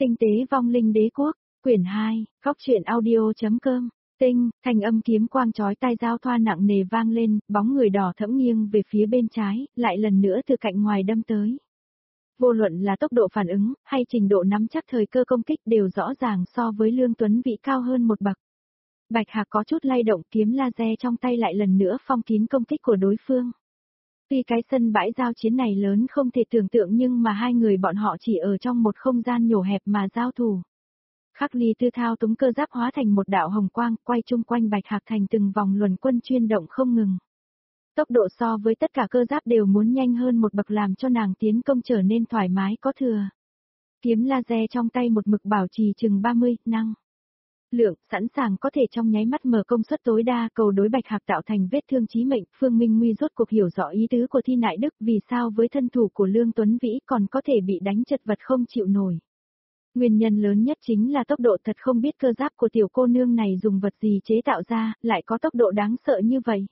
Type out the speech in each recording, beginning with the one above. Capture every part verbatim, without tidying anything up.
Tinh tế vong linh đế quốc, quyển hai, góc truyện audio.com, tinh, thanh âm kiếm quang chói tai giao thoa nặng nề vang lên, bóng người đỏ thẫm nghiêng về phía bên trái, lại lần nữa từ cạnh ngoài đâm tới. Vô luận là tốc độ phản ứng, hay trình độ nắm chắc thời cơ công kích đều rõ ràng so với Lương Tuấn Vĩ cao hơn một bậc. Bạch Hạc có chút lay động, kiếm laser trong tay lại lần nữa phong kín công kích của đối phương. Tuy cái sân bãi giao chiến này lớn không thể tưởng tượng nhưng mà hai người bọn họ chỉ ở trong một không gian nhỏ hẹp mà giao thủ. Khắc Ly Tư thao túng cơ giáp hóa thành một đạo hồng quang, quay chung quanh Bạch Hạc thành từng vòng luẩn quân chuyên động không ngừng. Tốc độ so với tất cả cơ giáp đều muốn nhanh hơn một bậc làm cho nàng tiến công trở nên thoải mái có thừa. Kiếm laser trong tay một mực bảo trì chừng ba mươi năng lượng, sẵn sàng có thể trong nháy mắt mở công suất tối đa, cầu đối Bạch Hạc tạo thành vết thương chí mệnh. Phương Minh Nguy rốt cuộc hiểu rõ ý tứ của Thi Nại Đức, vì sao với thân thủ của Lương Tuấn Vĩ còn có thể bị đánh chật vật không chịu nổi. Nguyên nhân lớn nhất chính là tốc độ, thật không biết cơ giáp của tiểu cô nương này dùng vật gì chế tạo ra, lại có tốc độ đáng sợ như vậy.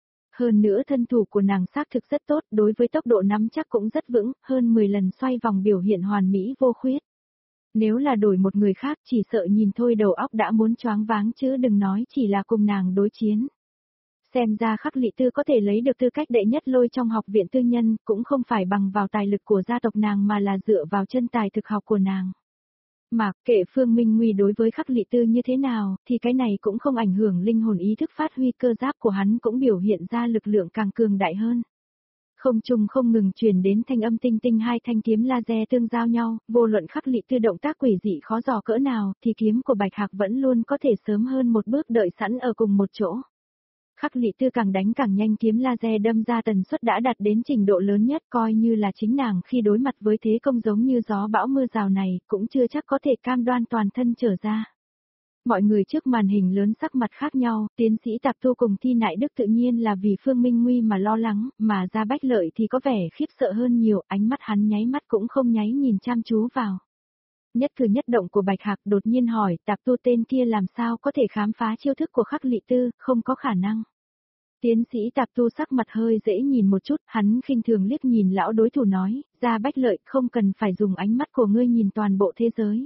Hơn nữa thân thủ của nàng xác thực rất tốt, đối với tốc độ nắm chắc cũng rất vững, hơn mười lần xoay vòng biểu hiện hoàn mỹ vô khuyết. Nếu là đổi một người khác chỉ sợ nhìn thôi đầu óc đã muốn choáng váng chứ đừng nói chỉ là cùng nàng đối chiến. Xem ra Khắc Lị Tư có thể lấy được tư cách đệ nhất lôi trong học viện tư nhân, cũng không phải bằng vào tài lực của gia tộc nàng mà là dựa vào chân tài thực học của nàng. Mà kệ Phương Minh Nguy đối với Khắc Lị Tư như thế nào, thì cái này cũng không ảnh hưởng linh hồn ý thức phát huy, cơ giáp của hắn cũng biểu hiện ra lực lượng càng cường đại hơn. Không trung không ngừng truyền đến thanh âm tinh tinh, hai thanh kiếm laser tương giao nhau, vô luận Khắc Lị Tư động tác quỷ dị khó dò cỡ nào, thì kiếm của Bạch Hạc vẫn luôn có thể sớm hơn một bước đợi sẵn ở cùng một chỗ. Khắc Lị Tư càng đánh càng nhanh, kiếm laser đâm ra tần suất đã đạt đến trình độ lớn nhất, coi như là chính nàng khi đối mặt với thế công giống như gió bão mưa rào này, cũng chưa chắc có thể cam đoan toàn thân trở ra. Mọi người trước màn hình lớn sắc mặt khác nhau, tiến sĩ Tạp Tu cùng Thi Nại Đức tự nhiên là vì Phương Minh Nguy mà lo lắng, mà Gia Bách Lợi thì có vẻ khiếp sợ hơn nhiều, ánh mắt hắn nháy mắt cũng không nháy nhìn chăm chú vào. Nhất cử nhất động của Bạch Hạc, đột nhiên hỏi, Tạp Tu tên kia làm sao có thể khám phá chiêu thức của Khắc Lị Tư, không có khả năng. Tiến sĩ Tạp Tu sắc mặt hơi dễ nhìn một chút, hắn khinh thường liếc nhìn lão đối thủ nói, Gia Bách Lợi, không cần phải dùng ánh mắt của ngươi nhìn toàn bộ thế giới.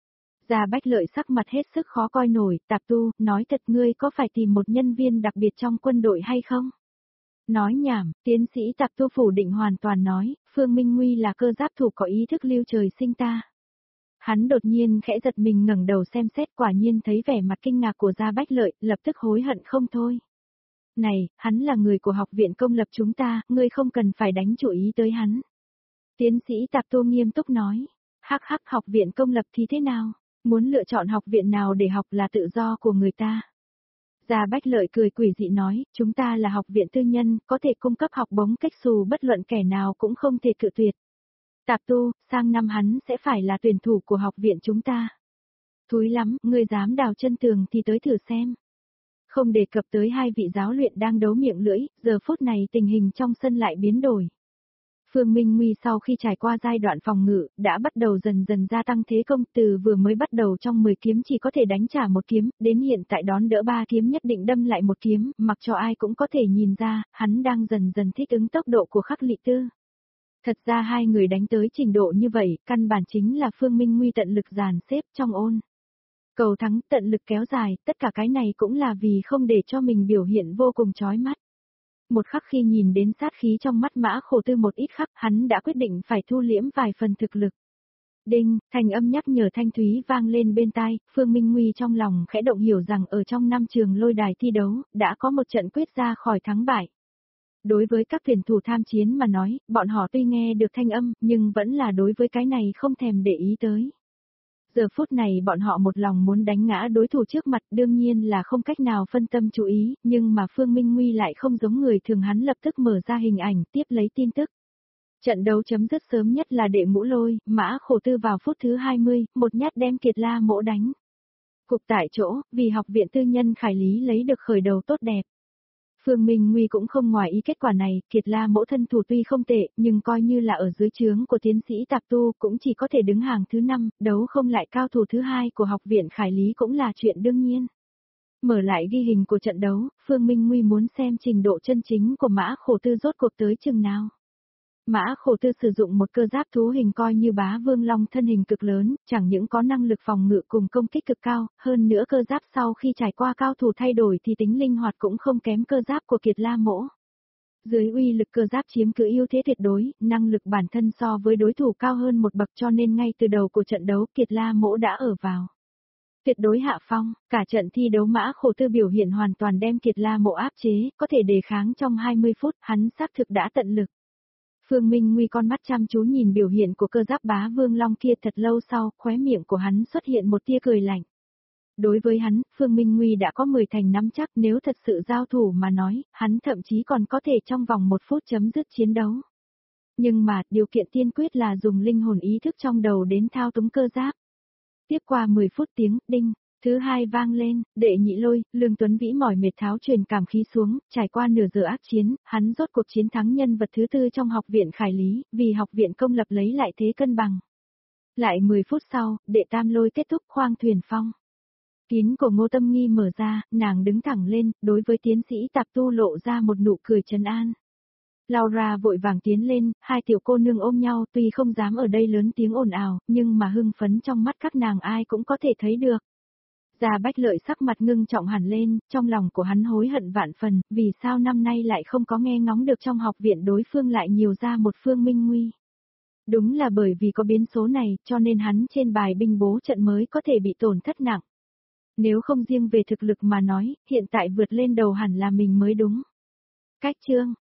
Gia Bách Lợi sắc mặt hết sức khó coi nổi, Tạp Tu, nói thật ngươi có phải tìm một nhân viên đặc biệt trong quân đội hay không? Nói nhảm, tiến sĩ Tạp Tu phủ định hoàn toàn nói, Phương Minh Nguy là cơ giáp thủ có ý thức lưu trời sinh ta. Hắn đột nhiên khẽ giật mình ngẩng đầu xem xét, quả nhiên thấy vẻ mặt kinh ngạc của Gia Bách Lợi, lập tức hối hận không thôi. Này, hắn là người của học viện công lập chúng ta, ngươi không cần phải đánh chú ý tới hắn. Tiến sĩ Tạp Tu nghiêm túc nói, hắc hắc, học viện công lập thì thế nào? Muốn lựa chọn học viện nào để học là tự do của người ta. Gia Bách Lợi cười quỷ dị nói, chúng ta là học viện tư nhân, có thể cung cấp học bổng cách xù, bất luận kẻ nào cũng không thể cự tuyệt. Tạp Tu, sang năm hắn sẽ phải là tuyển thủ của học viện chúng ta. Thúi lắm, ngươi dám đào chân tường thì tới thử xem. Không đề cập tới hai vị giáo luyện đang đấu miệng lưỡi, giờ phút này tình hình trong sân lại biến đổi. Phương Minh Nguy sau khi trải qua giai đoạn phòng ngự, đã bắt đầu dần dần gia tăng thế công, từ vừa mới bắt đầu trong mười kiếm chỉ có thể đánh trả một kiếm, đến hiện tại đón đỡ ba kiếm nhất định đâm lại một kiếm, mặc cho ai cũng có thể nhìn ra, hắn đang dần dần thích ứng tốc độ của Khắc Lị Tư. Thật ra hai người đánh tới trình độ như vậy, căn bản chính là Phương Minh Nguy tận lực dàn xếp trong ôn. Cầu thắng, tận lực kéo dài, tất cả cái này cũng là vì không để cho mình biểu hiện vô cùng chói mắt. Một khắc khi nhìn đến sát khí trong mắt Mã Khổ Tư một ít khắc, hắn đã quyết định phải thu liễm vài phần thực lực. Đinh, thành âm nhắc nhở thanh thúy vang lên bên tai, Phương Minh Nguy trong lòng khẽ động, hiểu rằng ở trong năm trường lôi đài thi đấu, đã có một trận quyết ra khỏi thắng bại. Đối với các tuyển thủ tham chiến mà nói, bọn họ tuy nghe được thanh âm, nhưng vẫn là đối với cái này không thèm để ý tới. Giờ phút này bọn họ một lòng muốn đánh ngã đối thủ trước mặt, đương nhiên là không cách nào phân tâm chú ý, nhưng mà Phương Minh Nguy lại không giống người thường, hắn lập tức mở ra hình ảnh, tiếp lấy tin tức. Trận đấu chấm dứt sớm nhất là đệ Mũ Lôi, Mã Khổ Tư vào phút thứ hai mươi, một nhát đem Kiệt La Mỗ đánh. Cục tại chỗ, vì học viện tư nhân Khải Lý lấy được khởi đầu tốt đẹp. Phương Minh Nguy cũng không ngoài ý kết quả này, Kiệt La Mỗ thân thủ tuy không tệ, nhưng coi như là ở dưới trướng của tiến sĩ Tạp Tu cũng chỉ có thể đứng hàng thứ năm, đấu không lại cao thủ thứ hai của học viện Khải Lý cũng là chuyện đương nhiên. Mở lại ghi hình của trận đấu, Phương Minh Nguy muốn xem trình độ chân chính của Mã Khổ Tư rốt cuộc tới chừng nào. Mã Khổ Tư sử dụng một cơ giáp thú hình coi như bá vương long thân hình cực lớn, chẳng những có năng lực phòng ngự cùng công kích cực cao, hơn nữa cơ giáp sau khi trải qua cao thủ thay đổi thì tính linh hoạt cũng không kém cơ giáp của Kiệt La Mỗ. Dưới uy lực cơ giáp chiếm cứ ưu thế tuyệt đối, năng lực bản thân so với đối thủ cao hơn một bậc cho nên ngay từ đầu của trận đấu Kiệt La Mỗ đã ở vào tuyệt đối hạ phong, cả trận thi đấu Mã Khổ Tư biểu hiện hoàn toàn đem Kiệt La Mỗ áp chế, có thể đề kháng trong hai mươi phút, hắn xác thực đã tận lực. Phương Minh Nguy con mắt chăm chú nhìn biểu hiện của cơ giáp bá vương long kia thật lâu sau, khóe miệng của hắn xuất hiện một tia cười lạnh. Đối với hắn, Phương Minh Nguy đã có mười thành nắm chắc nếu thật sự giao thủ mà nói, hắn thậm chí còn có thể trong vòng một phút chấm dứt chiến đấu. Nhưng mà, điều kiện tiên quyết là dùng linh hồn ý thức trong đầu đến thao túng cơ giáp. Tiếp qua mười phút tiếng, đinh, thứ hai vang lên, Đệ Nhị Lôi, Lương Tuấn Vĩ mỏi mệt tháo truyền cảm khí xuống, trải qua nửa giờ ác chiến, hắn rốt cuộc chiến thắng nhân vật thứ tư trong học viện Khải Lý, vì học viện công lập lấy lại thế cân bằng. Lại mười phút sau, Đệ Tam Lôi kết thúc khoang thuyền phong. Kín của Ngô Tâm Nghi mở ra, nàng đứng thẳng lên, đối với tiến sĩ Tạp Tu lộ ra một nụ cười trấn an. Laura vội vàng tiến lên, hai tiểu cô nương ôm nhau tuy không dám ở đây lớn tiếng ồn ào, nhưng mà hưng phấn trong mắt các nàng ai cũng có thể thấy được. Gia Bách Lợi sắc mặt ngưng trọng hẳn lên, trong lòng của hắn hối hận vạn phần, vì sao năm nay lại không có nghe ngóng được trong học viện đối phương lại nhiều ra một Phương Minh Nguy. Đúng là bởi vì có biến số này, cho nên hắn trên bài binh bố trận mới có thể bị tổn thất nặng. Nếu không riêng về thực lực mà nói, hiện tại vượt lên đầu hẳn là mình mới đúng. Cách chương